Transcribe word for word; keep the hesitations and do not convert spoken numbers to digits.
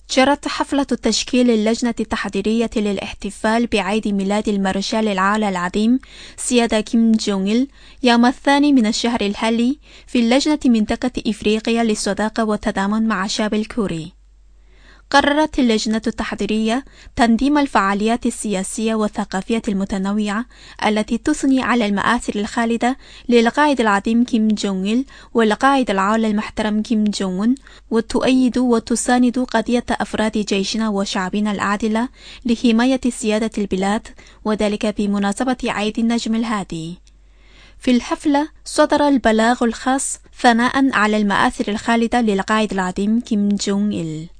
جرت حفلة تشكيل اللجنة التحضيرية للاحتفال بعيد ميلاد المارشال العالي العظيم سيادة كيم جونغ إل يوم الثاني من الشهر الحالي في اللجنة منطقة إفريقيا للصداقة والتضامن مع الشعب الكوري. قررت اللجنة التحضيرية تنظيم الفعاليات السياسية والثقافية المتنوعة التي تثني على المآثر الخالدة للقائد العظيم كيم جونغ إل والقائد العالي المحترم كيم جونغ أون، وتؤيد وتساند قضية أفراد جيشنا وشعبنا العادلة لحماية سيادة البلاد، وذلك بمناسبة عيد النجم الهادي. في الحفلة صدر البلاغ الخاص ثناء على المآثر الخالدة للقائد العظيم كيم جونغ إل.